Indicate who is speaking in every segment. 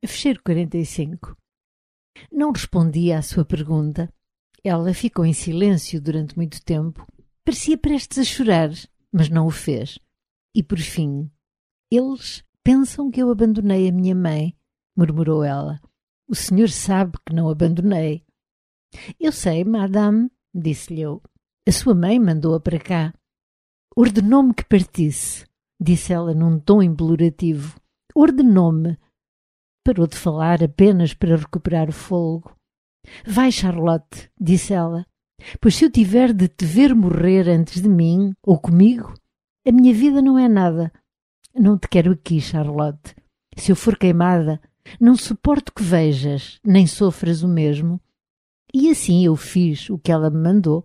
Speaker 1: Fecheiro 45. Não respondia à sua pergunta. Ela ficou em silêncio durante muito tempo. Parecia prestes a chorar, mas não o fez. E por fim, eles pensam que eu abandonei a minha mãe, murmurou ela. O senhor sabe que não abandonei. Eu sei, madame, disse-lhe eu. A sua mãe mandou-a para cá. Ordenou-me que partisse, disse ela num tom implorativo. Ordenou-me. Parou de falar apenas para recuperar o fôlego. Vai, Charlotte, disse ela, pois se eu tiver de te ver morrer antes de mim, ou comigo, a minha vida não é nada. Não te quero aqui, Charlotte. Se eu for queimada, não suporto que vejas, nem sofras o mesmo. E assim eu fiz o que ela me mandou.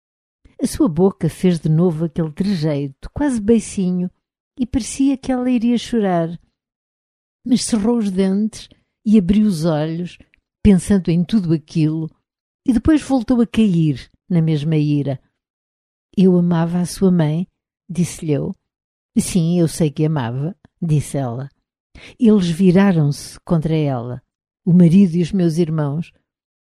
Speaker 1: A sua boca fez de novo aquele trejeito, quase beicinho, e parecia que ela iria chorar. Mas cerrou os dentes e abriu os olhos, pensando em tudo aquilo, e depois voltou a cair na mesma ira. Eu amava a sua mãe, disse-lhe eu. Sim, eu sei que amava, disse ela. Eles viraram-se contra ela, o marido e os meus irmãos.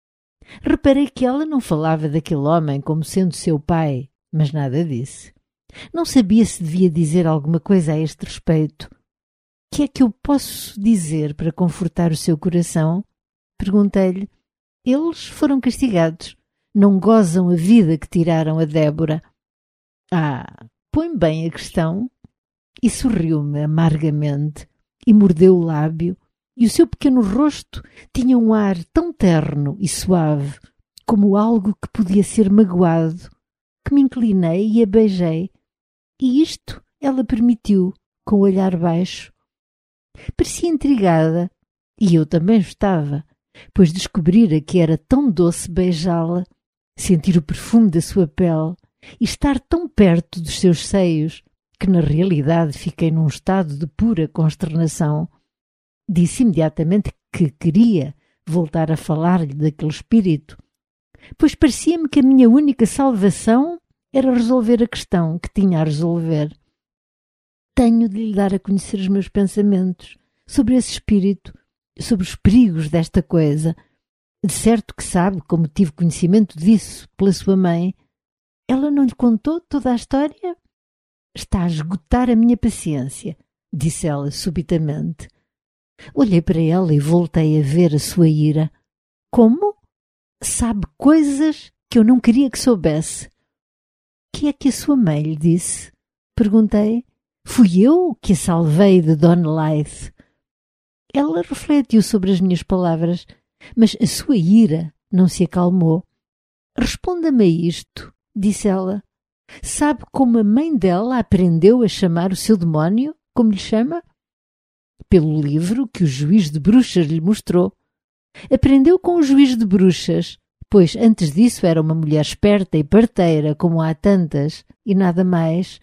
Speaker 1: Reparei que ela não falava daquele homem como sendo seu pai, mas nada disse. Não sabia se devia dizer alguma coisa a este respeito. Que é que eu posso dizer para confortar o seu coração? Perguntei-lhe. Eles foram castigados. Não gozam a vida que tiraram a Débora. Ah, põe bem a questão. E sorriu-me amargamente e mordeu o lábio, e o seu pequeno rosto tinha um ar tão terno e suave como algo que podia ser magoado, que me inclinei e a beijei. E isto ela permitiu, com o olhar baixo. Parecia intrigada, e eu também estava, pois descobrira que era tão doce beijá-la, sentir o perfume da sua pele e estar tão perto dos seus seios, que na realidade fiquei num estado de pura consternação. Disse imediatamente que queria voltar a falar-lhe daquele espírito, pois parecia-me que a minha única salvação era resolver a questão que tinha a resolver. Tenho de lhe dar a conhecer os meus pensamentos sobre esse espírito, sobre os perigos desta coisa. De certo que sabe como tive conhecimento disso pela sua mãe. Ela não lhe contou toda a história? Está a esgotar a minha paciência, disse ela subitamente. Olhei para ela e voltei a ver a sua ira. Como? Sabe coisas que eu não queria que soubesse. Que é que a sua mãe lhe disse? Perguntei. Fui eu que a salvei de Don Lythe. Ela refletiu sobre as minhas palavras, mas a sua ira não se acalmou. Responda-me a isto, disse ela. Sabe como a mãe dela aprendeu a chamar o seu demónio, como lhe chama? Pelo livro que o juiz de bruxas lhe mostrou. Aprendeu com o juiz de bruxas, pois antes disso era uma mulher esperta e parteira, como há tantas, e nada mais.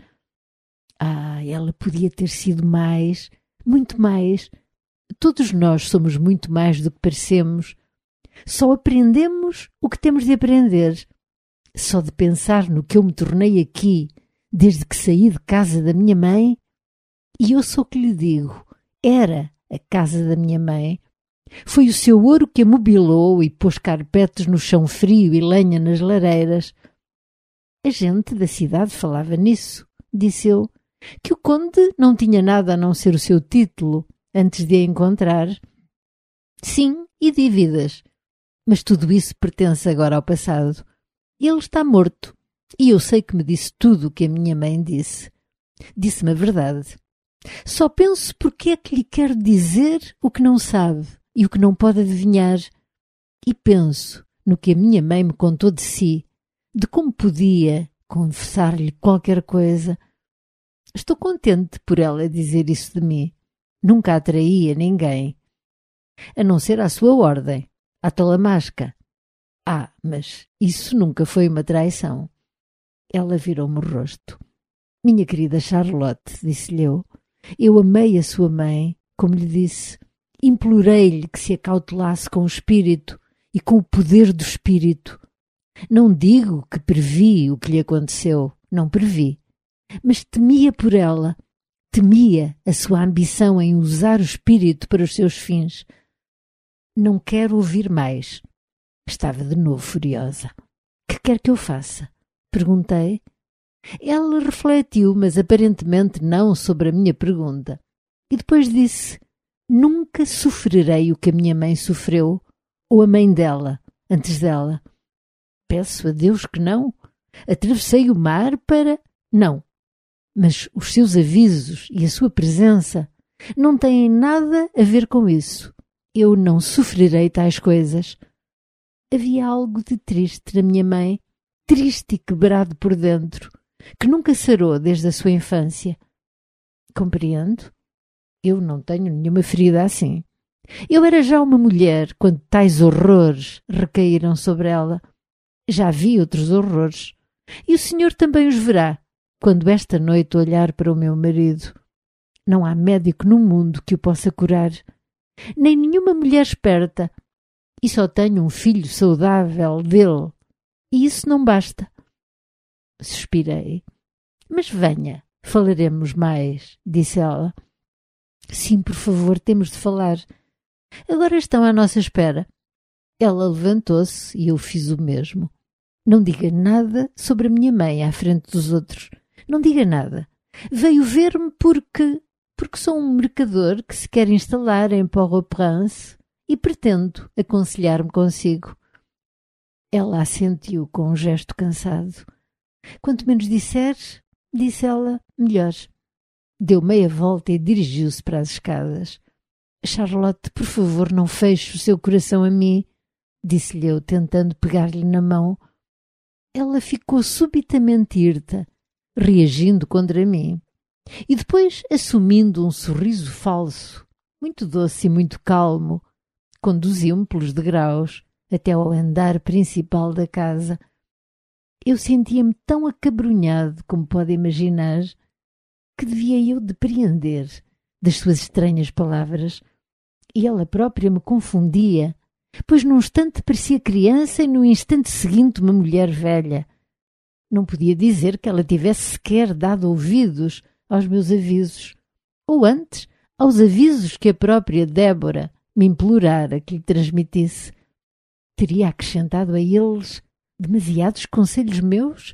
Speaker 1: Ah, ela podia ter sido mais, muito mais. Todos nós somos muito mais do que parecemos. Só aprendemos o que temos de aprender. Só de pensar no que eu me tornei aqui, desde que saí de casa da minha mãe, e eu sou que lhe digo, era a casa da minha mãe. Foi o seu ouro que a mobilou e pôs carpetes no chão frio e lenha nas lareiras. A gente da cidade falava nisso, disse eu, que o conde não tinha nada a não ser o seu título antes de a encontrar. Sim, e dívidas, mas tudo isso pertence agora ao passado. Ele está morto, e eu sei que me disse tudo o que a minha mãe disse. Disse-me a verdade. Só penso porque é que lhe quero dizer o que não sabe e o que não pode adivinhar. E penso no que a minha mãe me contou de si, de como podia confessar-lhe qualquer coisa. Estou contente por ela dizer isso de mim. Nunca atraí a ninguém, a não ser à sua ordem, à Talamasca. Ah, mas isso nunca foi uma traição. Ela virou-me o rosto. Minha querida Charlotte, disse-lhe eu amei a sua mãe, como lhe disse. Implorei-lhe que se acautelasse com o espírito e com o poder do espírito. Não digo que previ o que lhe aconteceu, não previ, mas temia por ela, temia a sua ambição em usar o espírito para os seus fins. Não quero ouvir mais. Estava de novo furiosa. Que quer que eu faça? Perguntei. Ela refletiu, mas aparentemente não sobre a minha pergunta. E depois disse: nunca sofrerei o que a minha mãe sofreu, ou a mãe dela, antes dela. Peço a Deus que não. Atravessei o mar para... Não. Mas os seus avisos e a sua presença não têm nada a ver com isso. Eu não sofrerei tais coisas. Havia algo de triste na minha mãe, triste e quebrado por dentro, que nunca sarou desde a sua infância. Compreendo. Eu não tenho nenhuma ferida assim. Eu era já uma mulher quando tais horrores recaíram sobre ela. Já vi outros horrores. E o senhor também os verá, quando esta noite olhar para o meu marido. Não há médico no mundo que o possa curar, nem nenhuma mulher esperta. E só tenho um filho saudável dele. E isso não basta. Suspirei. Mas venha, falaremos mais, disse ela. Sim, por favor, temos de falar. Agora estão à nossa espera. Ela levantou-se e eu fiz o mesmo. Não diga nada sobre a minha mãe à frente dos outros. Não diga nada. Veio ver-me porque sou um mercador que se quer instalar em Port-au-Prince e pretendo aconselhar-me consigo. Ela assentiu com um gesto cansado. Quanto menos disseres, disse ela, melhor. Deu meia volta e dirigiu-se para as escadas. Charlotte, por favor, não feche o seu coração a mim, disse-lhe eu, tentando pegar-lhe na mão. Ela ficou subitamente hirta, reagindo contra mim, e depois assumindo um sorriso falso, muito doce e muito calmo, conduziu-me pelos degraus até ao andar principal da casa. Eu sentia-me tão acabrunhado como pode imaginar, que devia eu depreender das suas estranhas palavras, e ela própria me confundia, pois num instante parecia criança e no instante seguinte uma mulher velha. Não podia dizer que ela tivesse sequer dado ouvidos aos meus avisos, ou antes, aos avisos que a própria Débora me implorara que lhe transmitisse. Teria acrescentado a eles demasiados conselhos meus?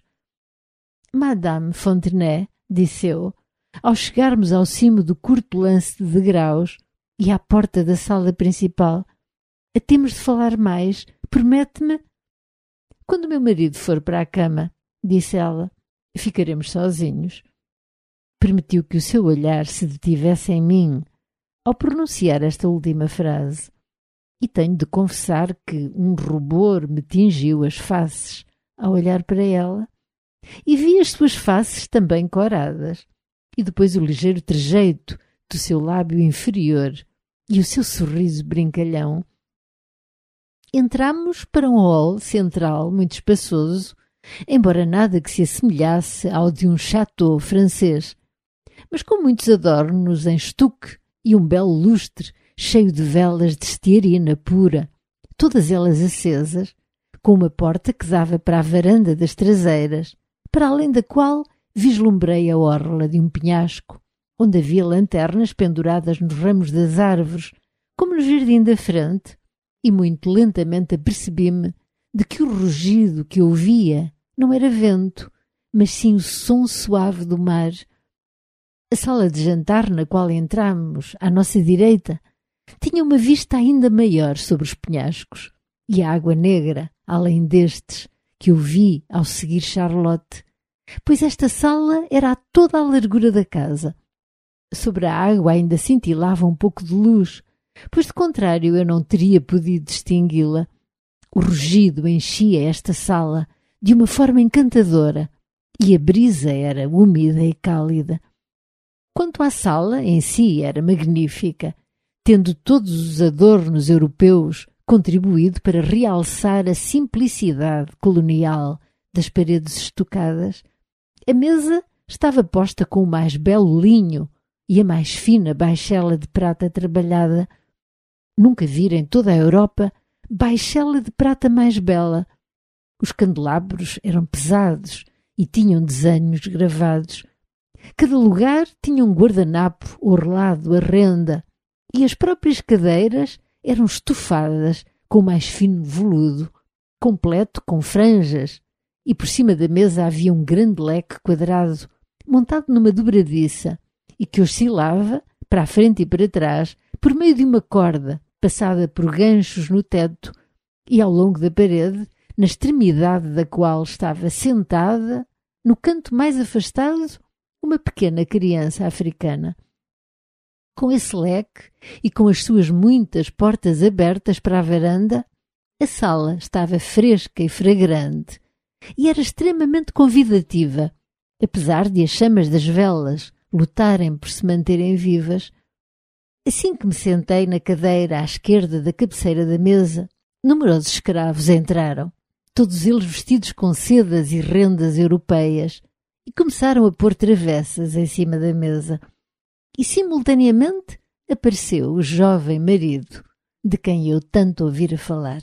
Speaker 1: Madame Fontenay, disse eu, ao chegarmos ao cimo do curto lance de degraus e à porta da sala principal, temos de falar mais. Promete-me? Quando meu marido for para a cama, disse ela, ficaremos sozinhos. Permitiu que o seu olhar se detivesse em mim ao pronunciar esta última frase, e tenho de confessar que um rubor me tingiu as faces ao olhar para ela, e vi as suas faces também coradas, e depois o ligeiro trejeito do seu lábio inferior e o seu sorriso brincalhão. Entramos para um hall central muito espaçoso, embora nada que se assemelhasse ao de um château francês, mas com muitos adornos em estuque e um belo lustre cheio de velas de estearina pura, todas elas acesas, com uma porta que dava para a varanda das traseiras, para além da qual vislumbrei a orla de um penhasco, onde havia lanternas penduradas nos ramos das árvores, como no jardim da frente, e muito lentamente apercebi-me de que o rugido que ouvia não era vento, mas sim o som suave do mar. A sala de jantar na qual entramos, à nossa direita, tinha uma vista ainda maior sobre os penhascos, e a água negra, além destes, que eu vi ao seguir Charlotte, pois esta sala era a toda a largura da casa. Sobre a água ainda cintilava um pouco de luz, pois de contrário eu não teria podido distingui-la. O rugido enchia esta sala de uma forma encantadora e a brisa era úmida e cálida. Quanto à sala, em si era magnífica, tendo todos os adornos europeus contribuído para realçar a simplicidade colonial das paredes estucadas. A mesa estava posta com o mais belo linho e a mais fina baixela de prata trabalhada. Nunca vira em toda a Europa baixela de prata mais bela. Os candelabros eram pesados e tinham desenhos gravados. Cada lugar tinha um guardanapo orlado a renda, e as próprias cadeiras eram estofadas com o mais fino veludo, completo com franjas, e por cima da mesa havia um grande leque quadrado, montado numa dobradiça, e que oscilava, para a frente e para trás, por meio de uma corda, passada por ganchos no teto, e ao longo da parede, na extremidade da qual estava sentada, no canto mais afastado, uma pequena criança africana. Com esse leque e com as suas muitas portas abertas para a varanda, a sala estava fresca e fragrante e era extremamente convidativa, apesar de as chamas das velas lutarem por se manterem vivas. Assim que me sentei na cadeira à esquerda da cabeceira da mesa, numerosos escravos entraram, todos eles vestidos com sedas e rendas europeias, e começaram a pôr travessas em cima da mesa. E simultaneamente apareceu o jovem marido, de quem eu tanto ouvira falar.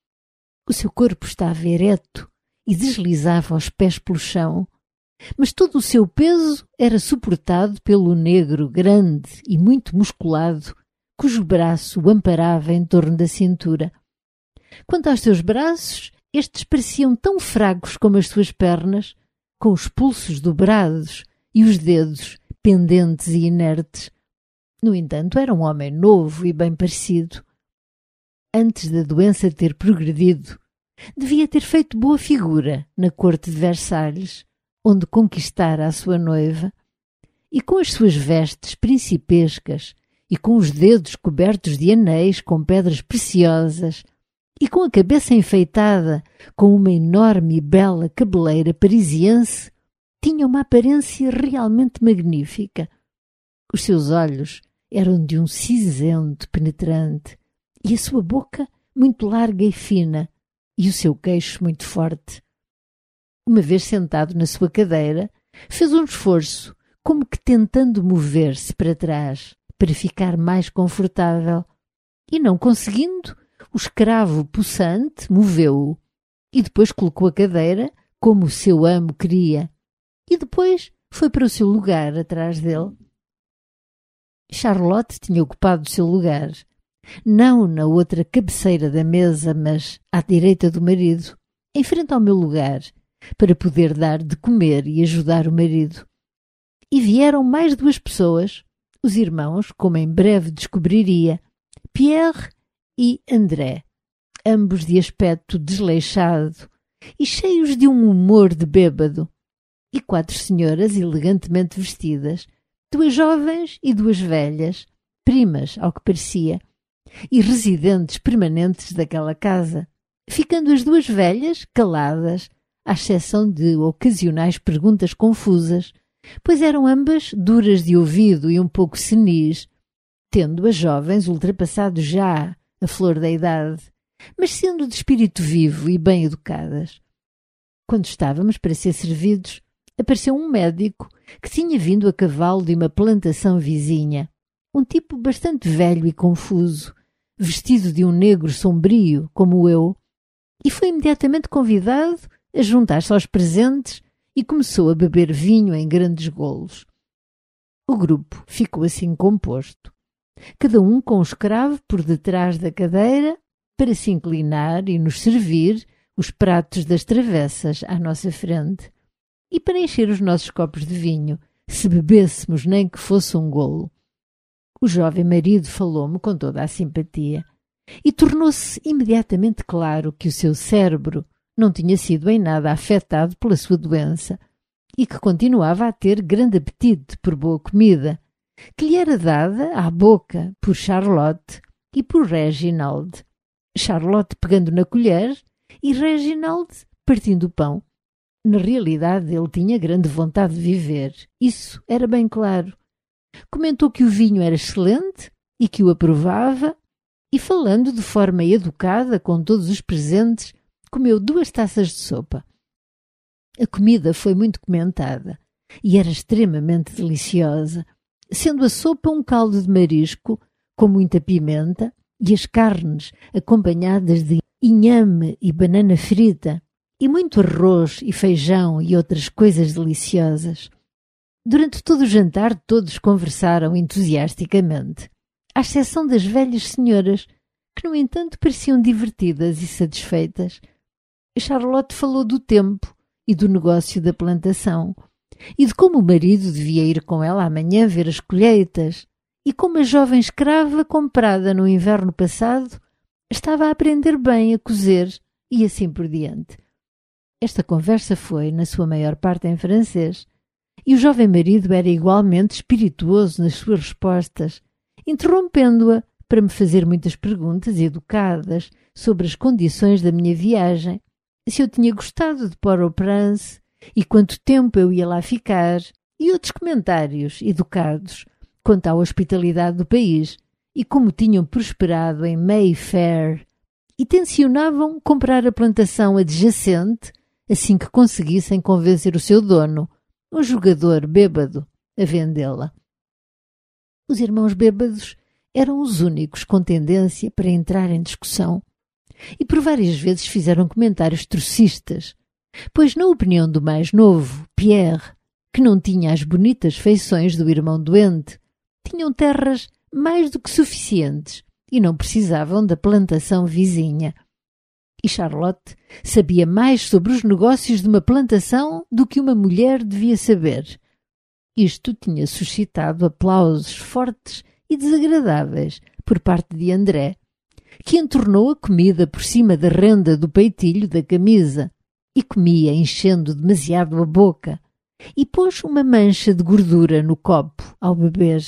Speaker 1: O seu corpo estava ereto e deslizava aos pés pelo chão, mas todo o seu peso era suportado pelo negro grande e muito musculado, cujo braço o amparava em torno da cintura. Quanto aos seus braços, estes pareciam tão fracos como as suas pernas, com os pulsos dobrados e os dedos pendentes e inertes. No entanto, era um homem novo e bem parecido. Antes da doença ter progredido, devia ter feito boa figura na corte de Versalhes, onde conquistara a sua noiva, e com as suas vestes principescas e com os dedos cobertos de anéis com pedras preciosas e com a cabeça enfeitada com uma enorme e bela cabeleira parisiense, tinha uma aparência realmente magnífica. Os seus olhos eram de um cinzento penetrante e a sua boca muito larga e fina e o seu queixo muito forte. Uma vez sentado na sua cadeira, fez um esforço, como que tentando mover-se para trás, para ficar mais confortável, e não conseguindo, o escravo possante moveu-o, e depois colocou a cadeira, como o seu amo queria, e depois foi para o seu lugar atrás dele. Charlotte tinha ocupado o seu lugar, não na outra cabeceira da mesa, mas à direita do marido, em frente ao meu lugar, para poder dar de comer e ajudar o marido. E vieram mais 2 pessoas, os irmãos, como em breve descobriria, Pierre e André, ambos de aspecto desleixado e cheios de um humor de bêbado, e 4 senhoras elegantemente vestidas, 2 jovens e 2 velhas, primas ao que parecia, e residentes permanentes daquela casa, ficando as 2 velhas caladas, à exceção de ocasionais perguntas confusas, pois eram ambas duras de ouvido e um pouco senis, tendo as jovens ultrapassado já a flor da idade, mas sendo de espírito vivo e bem educadas. Quando estávamos para ser servidos, apareceu um médico que tinha vindo a cavalo de uma plantação vizinha, um tipo bastante velho e confuso, vestido de um negro sombrio, como eu, e foi imediatamente convidado a juntar-se aos presentes e começou a beber vinho em grandes golos. O grupo ficou assim composto, cada um com um escravo por detrás da cadeira para se inclinar e nos servir os pratos das travessas à nossa frente e para encher os nossos copos de vinho, se bebêssemos nem que fosse um golo. O jovem marido falou-me com toda a simpatia e tornou-se imediatamente claro que o seu cérebro não tinha sido em nada afetado pela sua doença e que continuava a ter grande apetite por boa comida, que lhe era dada à boca por Charlotte e por Reginald. Charlotte pegando na colher e Reginald partindo o pão. Na realidade, ele tinha grande vontade de viver. Isso era bem claro. Comentou que o vinho era excelente e que o aprovava e, falando de forma educada com todos os presentes, comeu 2 taças de sopa. A comida foi muito comentada e era extremamente deliciosa, sendo a sopa um caldo de marisco com muita pimenta e as carnes acompanhadas de inhame e banana frita e muito arroz e feijão e outras coisas deliciosas. Durante todo o jantar todos conversaram entusiasticamente, à exceção das velhas senhoras, que no entanto pareciam divertidas e satisfeitas. Charlotte falou do tempo e do negócio da plantação, e de como o marido devia ir com ela amanhã ver as colheitas, e como a jovem escrava comprada no inverno passado estava a aprender bem a cozer, e assim por diante. Esta conversa foi, na sua maior parte, em francês, e o jovem marido era igualmente espirituoso nas suas respostas, interrompendo-a para me fazer muitas perguntas educadas sobre as condições da minha viagem, se eu tinha gostado de Port-au-Prince e quanto tempo eu ia lá ficar, e outros comentários educados quanto à hospitalidade do país e como tinham prosperado em Mayfair e tencionavam comprar a plantação adjacente assim que conseguissem convencer o seu dono, um jogador bêbado, a vendê-la. Os irmãos bêbados eram os únicos com tendência para entrar em discussão e por várias vezes fizeram comentários trocistas, pois na opinião do mais novo, Pierre, que não tinha as bonitas feições do irmão doente, tinham terras mais do que suficientes e não precisavam da plantação vizinha. E Charlotte sabia mais sobre os negócios de uma plantação do que uma mulher devia saber. Isto tinha suscitado aplausos fortes e desagradáveis por parte de André, que entornou a comida por cima da renda do peitilho da camisa e comia enchendo demasiado a boca e pôs uma mancha de gordura no copo ao beber.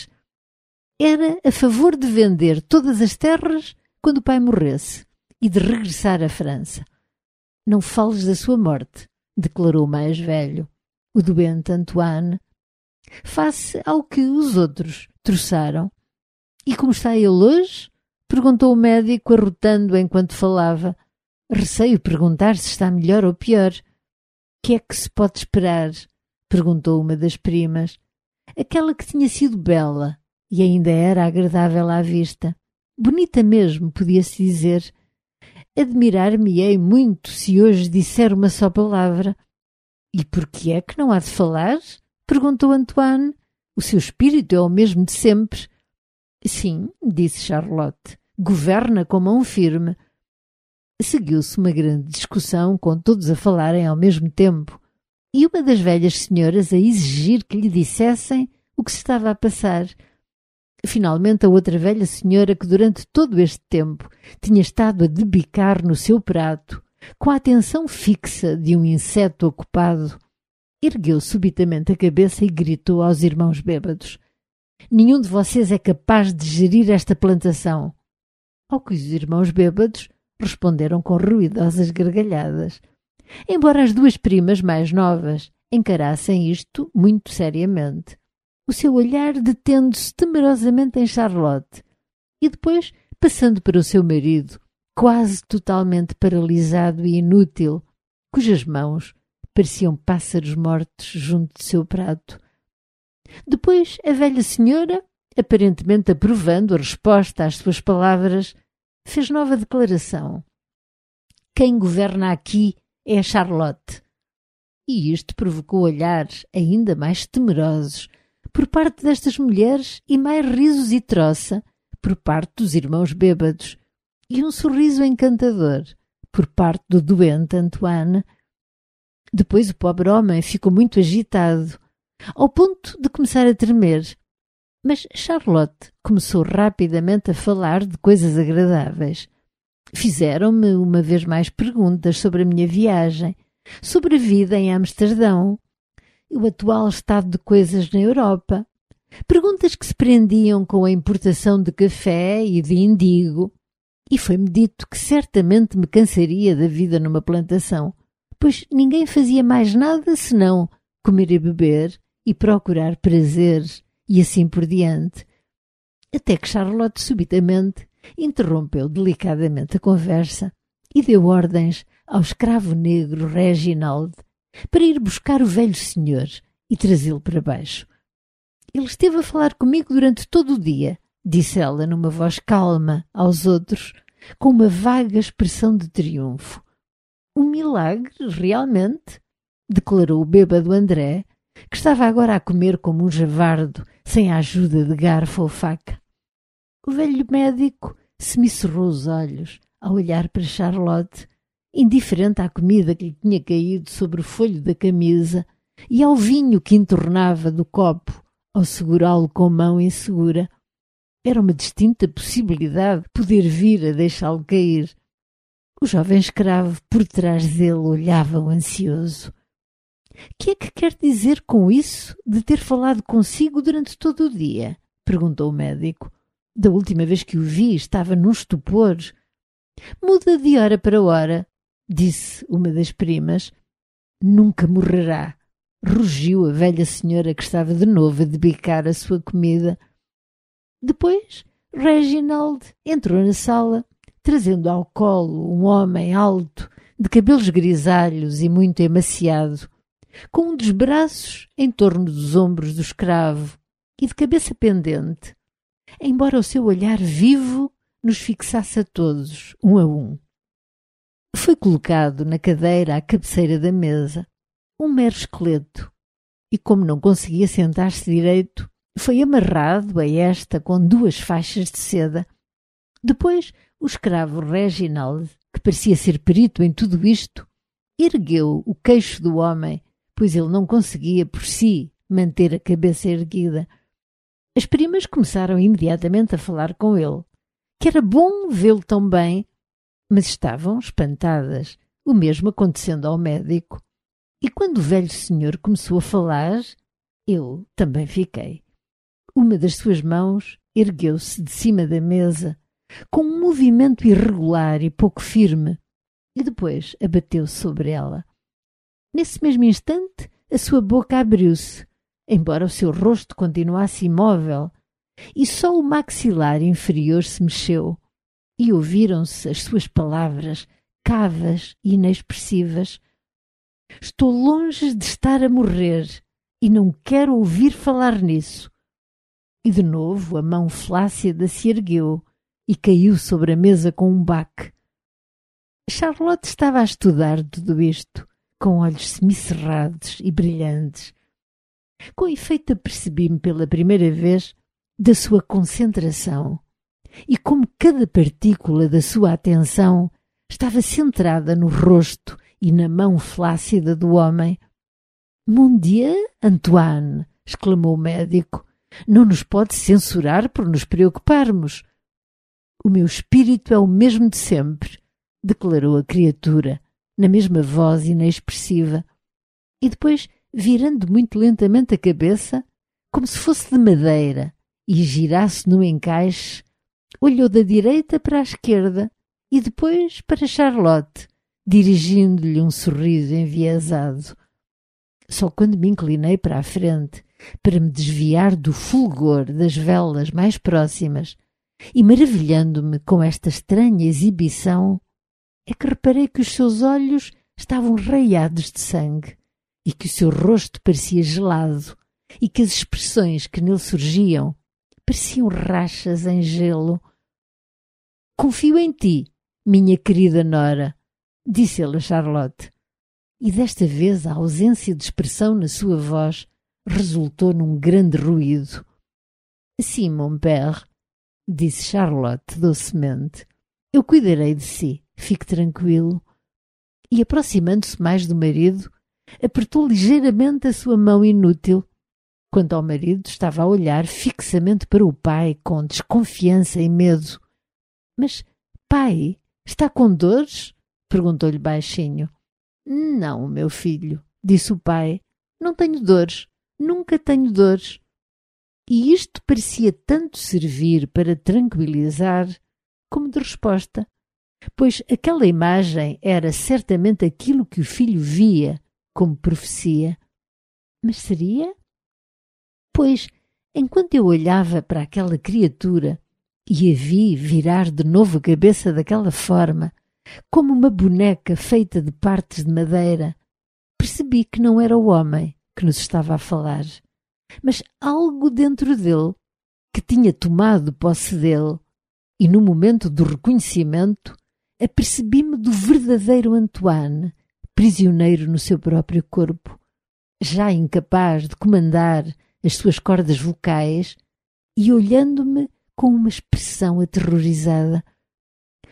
Speaker 1: Era a favor de vender todas as terras quando o pai morresse e de regressar à França. Não fales da sua morte, declarou o mais velho, o doente Antoine, face ao que os outros troçaram. E como está ele hoje? Perguntou o médico, arrotando enquanto falava. Receio perguntar se está melhor ou pior. Que é que se pode esperar? Perguntou uma das primas. Aquela que tinha sido bela e ainda era agradável à vista. Bonita mesmo, podia-se dizer. Admirar-me-ei muito se hoje disser uma só palavra. E por que é que não há de falar? Perguntou Antoine. O seu espírito é o mesmo de sempre. Sim, disse Charlotte, governa com mão firme. Seguiu-se uma grande discussão, com todos a falarem ao mesmo tempo, e uma das velhas senhoras a exigir que lhe dissessem o que se estava a passar. Finalmente, a outra velha senhora, que durante todo este tempo tinha estado a debicar no seu prato, com a atenção fixa de um inseto ocupado, ergueu subitamente a cabeça e gritou aos irmãos bêbados: Nenhum de vocês é capaz de gerir esta plantação. Ao que os irmãos bêbados responderam com ruidosas gargalhadas, embora as duas primas mais novas encarassem isto muito seriamente, o seu olhar detendo-se temerosamente em Charlotte e depois passando para o seu marido, quase totalmente paralisado e inútil, cujas mãos pareciam pássaros mortos junto de seu prato. Depois a velha senhora, aparentemente aprovando a resposta às suas palavras, fez nova declaração. Quem governa aqui é a Charlotte. E isto provocou olhares ainda mais temerosos por parte destas mulheres e mais risos e troça por parte dos irmãos bêbados e um sorriso encantador por parte do doente Antoine. Depois o pobre homem ficou muito agitado, ao ponto de começar a tremer. Mas Charlotte começou rapidamente a falar de coisas agradáveis. Fizeram-me uma vez mais perguntas sobre a minha viagem, sobre a vida em Amsterdão, o atual estado de coisas na Europa. Perguntas que se prendiam com a importação de café e de indigo. E foi-me dito que certamente me cansaria da vida numa plantação, pois ninguém fazia mais nada senão comer e beber e procurar prazeres e assim por diante. Até que Charlotte subitamente interrompeu delicadamente a conversa e deu ordens ao escravo negro Reginald para ir buscar o velho senhor e trazê-lo para baixo. Ele esteve a falar comigo durante todo o dia, disse ela numa voz calma aos outros, com uma vaga expressão de triunfo. Um milagre, realmente, declarou o bêbado André, que estava agora a comer como um javardo, sem a ajuda de garfo ou faca. O velho médico semicerrou os olhos ao olhar para Charlotte, indiferente à comida que lhe tinha caído sobre o folho da camisa e ao vinho que entornava do copo ao segurá-lo com mão insegura. Era uma distinta possibilidade poder vir a deixá-lo cair. O jovem escravo por trás dele olhava-o ansioso. «Que é que quer dizer com isso de ter falado consigo durante todo o dia?» perguntou o médico. «Da última vez que o vi estava num estupor.» «Muda de hora para hora», disse uma das primas. «Nunca morrerá», rugiu a velha senhora que estava de novo a debicar a sua comida. Depois Reginald entrou na sala, trazendo ao colo um homem alto, de cabelos grisalhos e muito emaciado, com um dos braços em torno dos ombros do escravo e de cabeça pendente, embora o seu olhar vivo nos fixasse a todos, um a um. Foi colocado na cadeira à cabeceira da mesa, um mero esqueleto, e como não conseguia sentar-se direito, foi amarrado a esta com 2 faixas de seda. Depois, o escravo Reginald, que parecia ser perito em tudo isto, ergueu o queixo do homem, pois ele não conseguia por si manter a cabeça erguida. As primas começaram imediatamente a falar com ele, que era bom vê-lo tão bem, mas estavam espantadas, o mesmo acontecendo ao médico. E quando o velho senhor começou a falar, eu também fiquei. Uma das suas mãos ergueu-se de cima da mesa, com um movimento irregular e pouco firme, e depois abateu sobre ela. Nesse mesmo instante, a sua boca abriu-se, embora o seu rosto continuasse imóvel, e só o maxilar inferior se mexeu, e ouviram-se as suas palavras, cavas e inexpressivas. «Estou longe de estar a morrer, e não quero ouvir falar nisso.» E de novo a mão flácida se ergueu e caiu sobre a mesa com um baque. Charlotte estava a estudar tudo isto, com olhos semicerrados e brilhantes. Com efeito, apercebi-me pela primeira vez da sua concentração e como cada partícula da sua atenção estava centrada no rosto e na mão flácida do homem. «Mon Dieu, Antoine!» exclamou o médico. «Não nos pode censurar por nos preocuparmos.» «O meu espírito é o mesmo de sempre», declarou a criatura, na mesma voz inexpressiva. E depois, virando muito lentamente a cabeça, como se fosse de madeira, e girasse no encaixe, olhou da direita para a esquerda e depois para Charlotte, dirigindo-lhe um sorriso enviesado. Só quando me inclinei para a frente, para me desviar do fulgor das velas mais próximas, e maravilhando-me com esta estranha exibição, é que reparei que os seus olhos estavam raiados de sangue, e que o seu rosto parecia gelado, e que as expressões que nele surgiam pareciam rachas em gelo. «Confio em ti, minha querida nora», disse ele a Charlotte, e desta vez a ausência de expressão na sua voz resultou num grande ruído. «Sim, mon père», disse Charlotte docemente, «eu cuidarei de si, fique tranquilo.» E aproximando-se mais do marido, apertou ligeiramente a sua mão inútil. Quanto ao marido, estava a olhar fixamente para o pai com desconfiança e medo. «Mas, pai, está com dores?» perguntou-lhe baixinho. «Não, meu filho», disse o pai, «não tenho dores, nunca tenho dores.» E isto parecia tanto servir para tranquilizar como de resposta, pois aquela imagem era certamente aquilo que o filho via como profecia. Mas seria? Pois, enquanto eu olhava para aquela criatura e a vi virar de novo a cabeça daquela forma, como uma boneca feita de partes de madeira, percebi que não era o homem que nos estava a falar, mas algo dentro dele que tinha tomado posse dele, e no momento do reconhecimento apercebi-me do verdadeiro Antoine, prisioneiro no seu próprio corpo, já incapaz de comandar as suas cordas vocais e olhando-me com uma expressão aterrorizada.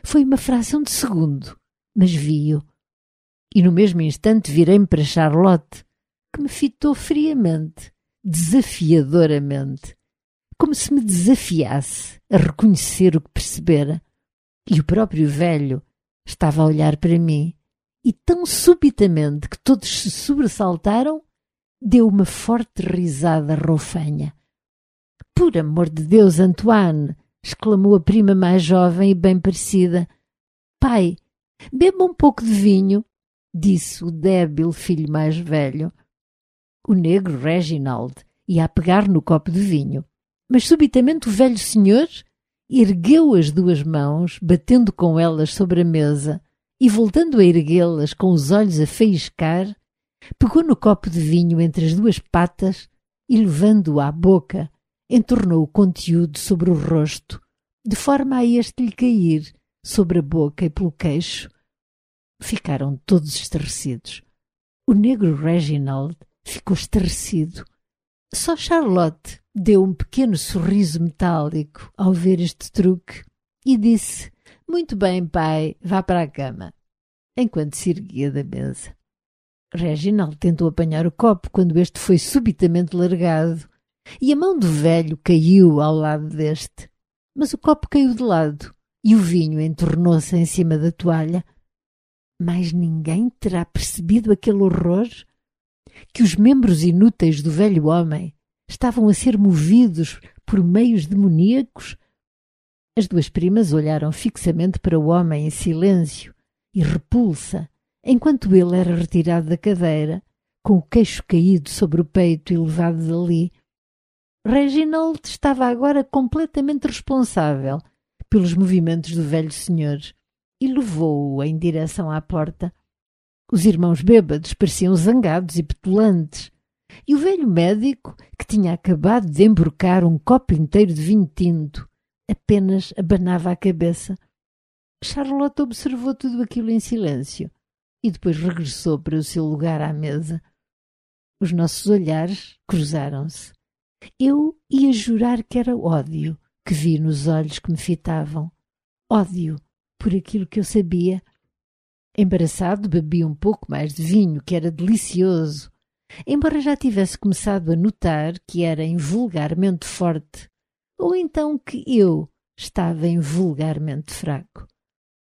Speaker 1: Foi uma fração de segundo, mas vi-o. E no mesmo instante virei-me para Charlotte, que me fitou friamente, desafiadoramente, como se me desafiasse a reconhecer o que percebera. E o próprio velho estava a olhar para mim, e tão subitamente que todos se sobressaltaram, deu uma forte risada roufanha. — Por amor de Deus, Antoine! —exclamou a prima mais jovem e bem parecida. — Pai, beba um pouco de vinho —disse o débil filho mais velho. O negro Reginald ia a pegar no copo de vinho, mas subitamente o velho senhor ergueu as duas mãos, batendo com elas sobre a mesa e voltando a erguê-las com os olhos a faiscar, pegou no copo de vinho entre as duas patas e, levando-o à boca, entornou o conteúdo sobre o rosto, de forma a este lhe cair sobre a boca e pelo queixo. Ficaram todos estarrecidos. O negro Reginald ficou estarrecido. Só Charlotte deu um pequeno sorriso metálico ao ver este truque e disse: — Muito bem, pai, vá para a cama, enquanto se erguia da mesa. Reginald tentou apanhar o copo quando este foi subitamente largado e a mão do velho caiu ao lado deste. Mas o copo caiu de lado e o vinho entornou-se em cima da toalha. Mas ninguém terá percebido aquele horror? Que os membros inúteis do velho homem estavam a ser movidos por meios demoníacos? As duas primas olharam fixamente para o homem em silêncio e repulsa, enquanto ele era retirado da cadeira, com o queixo caído sobre o peito e levado dali. Reginald estava agora completamente responsável pelos movimentos do velho senhor e levou-o em direção à porta. Os irmãos bêbados pareciam zangados e petulantes, e o velho médico, que tinha acabado de emborcar um copo inteiro de vinho tinto, apenas abanava a cabeça. Charlotte observou tudo aquilo em silêncio e depois regressou para o seu lugar à mesa. Os nossos olhares cruzaram-se. Eu ia jurar que era ódio que vi nos olhos que me fitavam. Ódio por aquilo que eu sabia. Embaraçado, bebi um pouco mais de vinho, que era delicioso, embora já tivesse começado a notar que era invulgarmente forte, ou então que eu estava invulgarmente fraco.